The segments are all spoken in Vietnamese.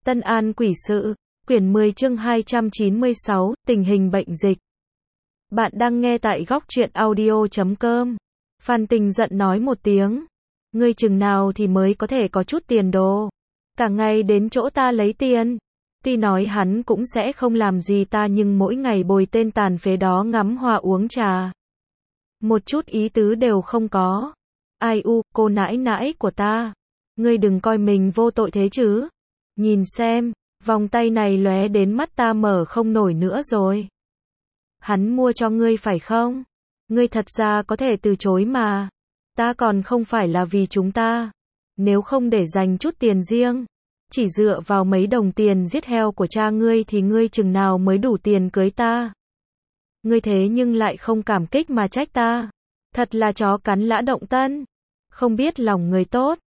Tân An Quỷ Sự, quyển 10 chương 296, tình hình bệnh dịch. Bạn đang nghe tại góc truyện audio.com. Phan Tình giận nói một tiếng. Ngươi chừng nào thì mới có thể có chút tiền đồ. Cả ngày đến chỗ ta lấy tiền. Tuy nói hắn cũng sẽ không làm gì ta nhưng mỗi ngày bồi tên tàn phế đó ngắm hoa uống trà. Một chút ý tứ đều không có. Ai u, cô nãi nãi của ta. Ngươi đừng coi mình vô tội thế chứ. Nhìn xem, vòng tay này lóe đến mắt ta mở không nổi nữa rồi. Hắn mua cho ngươi phải không? Ngươi thật ra có thể từ chối mà. Ta còn không phải là vì chúng ta. Nếu không để dành chút tiền riêng, chỉ dựa vào mấy đồng tiền giết heo của cha ngươi thì ngươi chừng nào mới đủ tiền cưới ta. Ngươi thế nhưng lại không cảm kích mà trách ta. Thật là chó cắn lã động tân. Không biết lòng người tốt.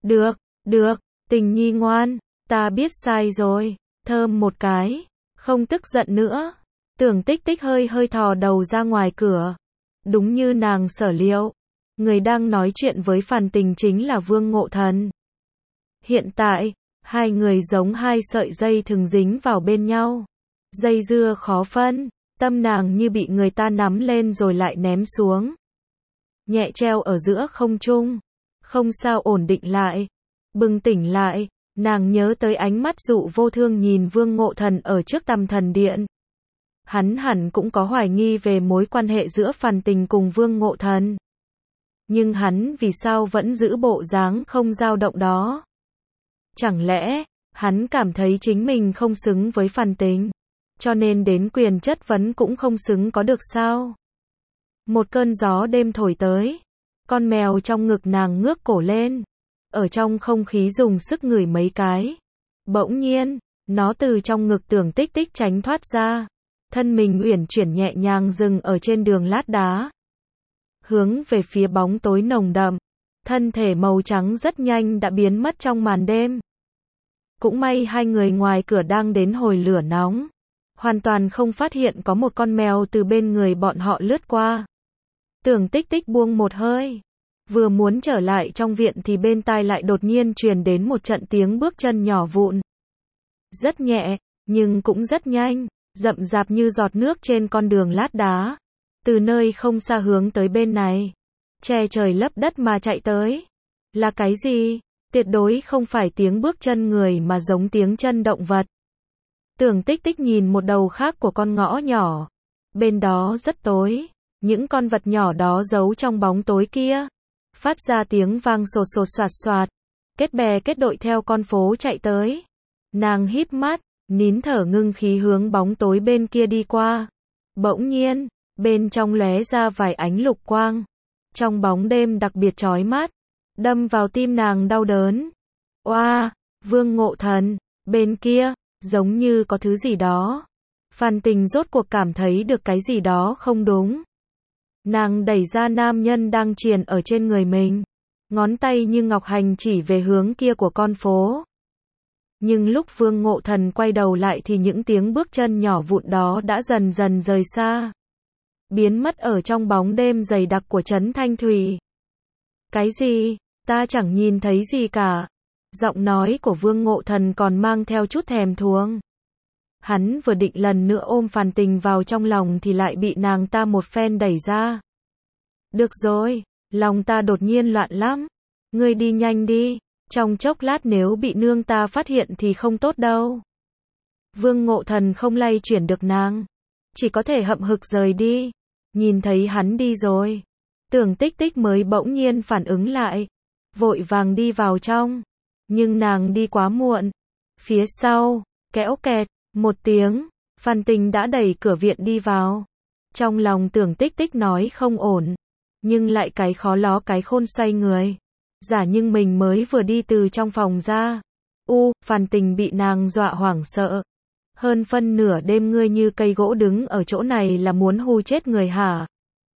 Được, Tình nhi ngoan. Ta biết sai rồi. Thơm một cái. Không tức giận nữa. Tưởng Tích Tích hơi thò đầu ra ngoài cửa. Đúng như nàng sở liệu. Người đang nói chuyện với Phan Tình chính là Vương Ngộ Thần. Hiện tại, hai người giống hai sợi dây thừng dính vào bên nhau. Dây dưa khó phân. Tâm nàng như bị người ta nắm lên rồi lại ném xuống. Nhẹ treo ở giữa không trung. Không sao ổn định lại. Bừng tỉnh lại. Nàng nhớ tới ánh mắt dụ vô thương nhìn Vương Ngộ Thần ở trước Tam Thần Điện. Hắn hẳn cũng có hoài nghi về mối quan hệ giữa Phan Tình cùng Vương Ngộ Thần. Nhưng hắn vì sao vẫn giữ bộ dáng không dao động đó? Chẳng lẽ, hắn cảm thấy chính mình không xứng với Phan Tình, cho nên đến quyền chất vấn cũng không xứng có được sao? Một cơn gió đêm thổi tới, con mèo trong ngực nàng ngước cổ lên. Ở trong không khí dùng sức ngửi mấy cái. Bỗng nhiên, nó từ trong ngực Tưởng Tích Tích tránh thoát ra. Thân mình uyển chuyển nhẹ nhàng dừng ở trên đường lát đá. Hướng về phía bóng tối nồng đậm. Thân thể màu trắng rất nhanh đã biến mất trong màn đêm. Cũng may hai người ngoài cửa đang đến hồi lửa nóng. Hoàn toàn không phát hiện có một con mèo từ bên người bọn họ lướt qua. Tưởng Tích Tích buông một hơi. Vừa muốn trở lại trong viện thì bên tai lại đột nhiên truyền đến một trận tiếng bước chân nhỏ vụn. Rất nhẹ, nhưng cũng rất nhanh, rậm rạp như giọt nước trên con đường lát đá. Từ nơi không xa hướng tới bên này. Che trời lấp đất mà chạy tới. Là cái gì? Tuyệt đối không phải tiếng bước chân người mà giống tiếng chân động vật. Tưởng Tích Tích nhìn một đầu khác của con ngõ nhỏ. Bên đó rất tối. Những con vật nhỏ đó giấu trong bóng tối kia. Phát ra tiếng vang sột sột soạt soạt. Kết bè kết đội theo con phố chạy tới. Nàng híp mắt, nín thở ngưng khí hướng bóng tối bên kia đi qua. Bỗng nhiên, bên trong lóe ra vài ánh lục quang. Trong bóng đêm đặc biệt chói mắt. Đâm vào tim nàng đau đớn. Oa, Vương Ngộ Thần, bên kia, giống như có thứ gì đó. Phan Tình rốt cuộc cảm thấy được cái gì đó không đúng. Nàng đẩy ra nam nhân đang triền ở trên người mình. Ngón tay như ngọc hành chỉ về hướng kia của con phố. Nhưng lúc Vương Ngộ Thần quay đầu lại thì những tiếng bước chân nhỏ vụn đó đã dần dần rời xa. Biến mất ở trong bóng đêm dày đặc của trấn Thanh Thủy. Cái gì? Ta chẳng nhìn thấy gì cả. Giọng nói của Vương Ngộ Thần còn mang theo chút thèm thuồng. Hắn vừa định lần nữa ôm Phan Tình vào trong lòng thì lại bị nàng ta một phen đẩy ra. Được rồi, lòng ta đột nhiên loạn lắm. Ngươi đi nhanh đi, trong chốc lát nếu bị nương ta phát hiện thì không tốt đâu. Vương Ngộ Thần không lay chuyển được nàng. Chỉ có thể hậm hực rời đi. Nhìn thấy hắn đi rồi. Tưởng Tích Tích mới bỗng nhiên phản ứng lại. Vội vàng đi vào trong. Nhưng nàng đi quá muộn. Phía sau, kéo kẹt. Một tiếng, Phan Tình đã đẩy cửa viện đi vào. Trong lòng Tưởng Tích Tích nói không ổn. Nhưng lại cái khó ló cái khôn xoay người. Giả nhưng mình mới vừa đi từ trong phòng ra. Phan Tình bị nàng dọa hoảng sợ. Hơn phân nửa đêm ngươi như cây gỗ đứng ở chỗ này là muốn hù chết người hả?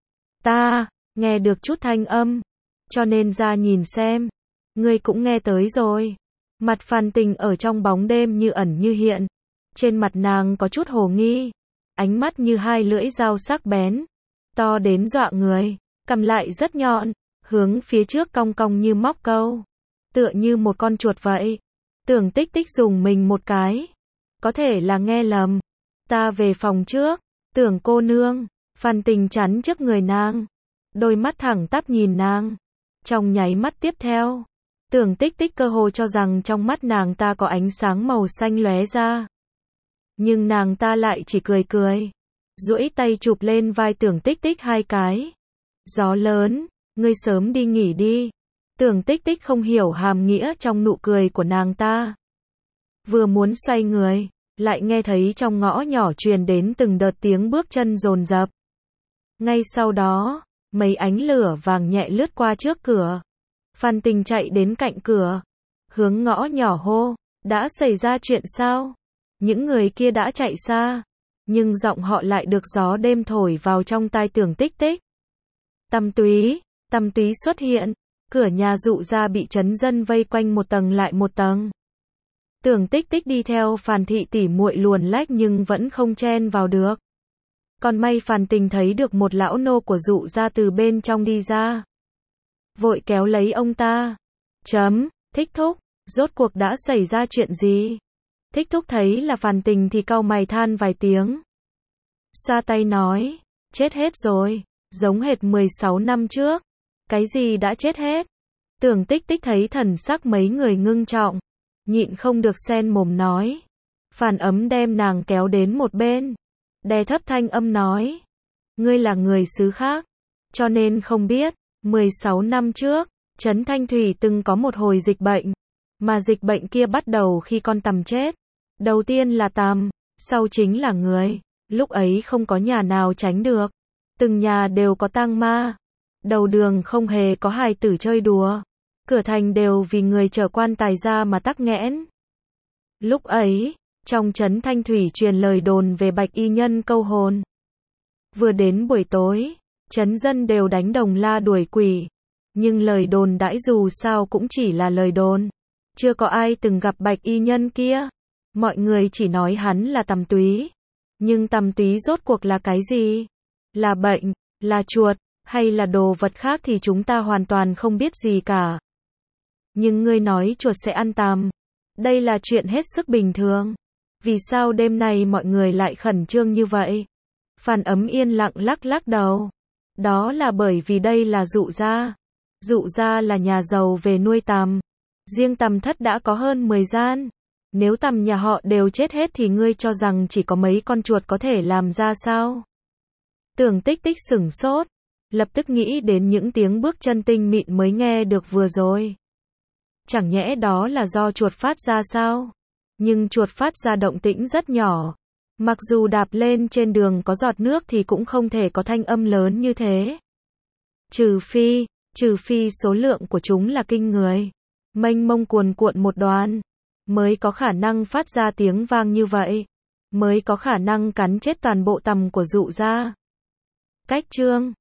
Ta, nghe được chút thanh âm. Cho nên ra nhìn xem. Ngươi cũng nghe tới rồi. Mặt Phan Tình ở trong bóng đêm như ẩn như hiện. Trên mặt nàng có chút hồ nghi. Ánh mắt như hai lưỡi dao sắc bén. To đến dọa người. Cằm lại rất nhọn. Hướng phía trước cong cong như móc câu. Tựa như một con chuột vậy. Tưởng Tích Tích dùng mình một cái. Có thể là nghe lầm. Ta về phòng trước. Tưởng cô nương. Phan Tình chắn trước người nàng. Đôi mắt thẳng tắp nhìn nàng. Trong nháy mắt tiếp theo, Tưởng Tích Tích cơ hồ cho rằng trong mắt nàng ta có ánh sáng màu xanh lóe ra. Nhưng nàng ta lại chỉ cười cười. Duỗi tay chụp lên vai Tưởng Tích Tích hai cái. Gió lớn, ngươi sớm đi nghỉ đi. Tưởng Tích Tích không hiểu hàm nghĩa trong nụ cười của nàng ta. Vừa muốn xoay người, lại nghe thấy trong ngõ nhỏ truyền đến từng đợt tiếng bước chân dồn dập. Ngay sau đó, mấy ánh lửa vàng nhẹ lướt qua trước cửa. Phan Tình chạy đến cạnh cửa, hướng ngõ nhỏ hô, đã xảy ra chuyện sao? Những người kia đã chạy xa, nhưng giọng họ lại được gió đêm thổi vào trong tai Tưởng Tích Tích. Tăm Túy xuất hiện, cửa nhà Dụ gia bị trấn dân vây quanh một tầng lại một tầng. Tưởng Tích Tích đi theo Phàn thị tỷ muội luồn lách nhưng vẫn không chen vào được. Còn may Phan Tình thấy được một lão nô của Dụ gia từ bên trong đi ra. Vội kéo lấy ông ta. Thích thúc, rốt cuộc đã xảy ra chuyện gì? Thích thúc thấy là Phan Tình thì cau mày than vài tiếng. Xoa tay nói, chết hết rồi, giống hệt 16 năm trước. Cái gì đã chết hết? Tưởng Tích Tích thấy thần sắc mấy người ngưng trọng, nhịn không được xen mồm nói. Phan Ấm đem nàng kéo đến một bên, đè thấp thanh âm nói, ngươi là người xứ khác, cho nên không biết, 16 năm trước, Trấn Thanh Thủy từng có một hồi dịch bệnh, mà dịch bệnh kia bắt đầu khi con tằm chết. Đầu tiên là tằm, sau chính là người, lúc ấy không có nhà nào tránh được, từng nhà đều có tang ma, đầu đường không hề có hài tử chơi đùa, cửa thành đều vì người chở quan tài ra mà tắc nghẽn. Lúc ấy, trong Trấn Thanh Thủy truyền lời đồn về bạch y nhân câu hồn. Vừa đến buổi tối, trấn dân đều đánh đồng la đuổi quỷ, nhưng lời đồn đãi dù sao cũng chỉ là lời đồn, chưa có ai từng gặp bạch y nhân kia. Mọi người chỉ nói hắn là Tăm Túy, nhưng Tăm Túy rốt cuộc là cái gì? Là bệnh, là chuột, hay là đồ vật khác thì chúng ta hoàn toàn không biết gì cả. Nhưng ngươi nói chuột sẽ ăn tằm, đây là chuyện hết sức bình thường. Vì sao đêm nay mọi người lại khẩn trương như vậy? Phan Ấm yên lặng lắc lắc đầu. Đó là bởi vì đây là Dụ gia. Dụ gia là nhà giàu về nuôi tằm. Riêng tằm thất đã có hơn 10 gian. Nếu tằm nhà họ đều chết hết thì ngươi cho rằng chỉ có mấy con chuột có thể làm ra sao? Tưởng Tích Tích sửng sốt, lập tức nghĩ đến những tiếng bước chân tinh mịn mới nghe được vừa rồi. Chẳng nhẽ đó là do chuột phát ra sao? Nhưng chuột phát ra động tĩnh rất nhỏ. Mặc dù đạp lên trên đường có giọt nước thì cũng không thể có thanh âm lớn như thế. Trừ phi số lượng của chúng là kinh người, mênh mông cuồn cuộn một đoàn, mới có khả năng phát ra tiếng vang như vậy, mới có khả năng cắn chết toàn bộ tằm của Dụ gia. Cách chương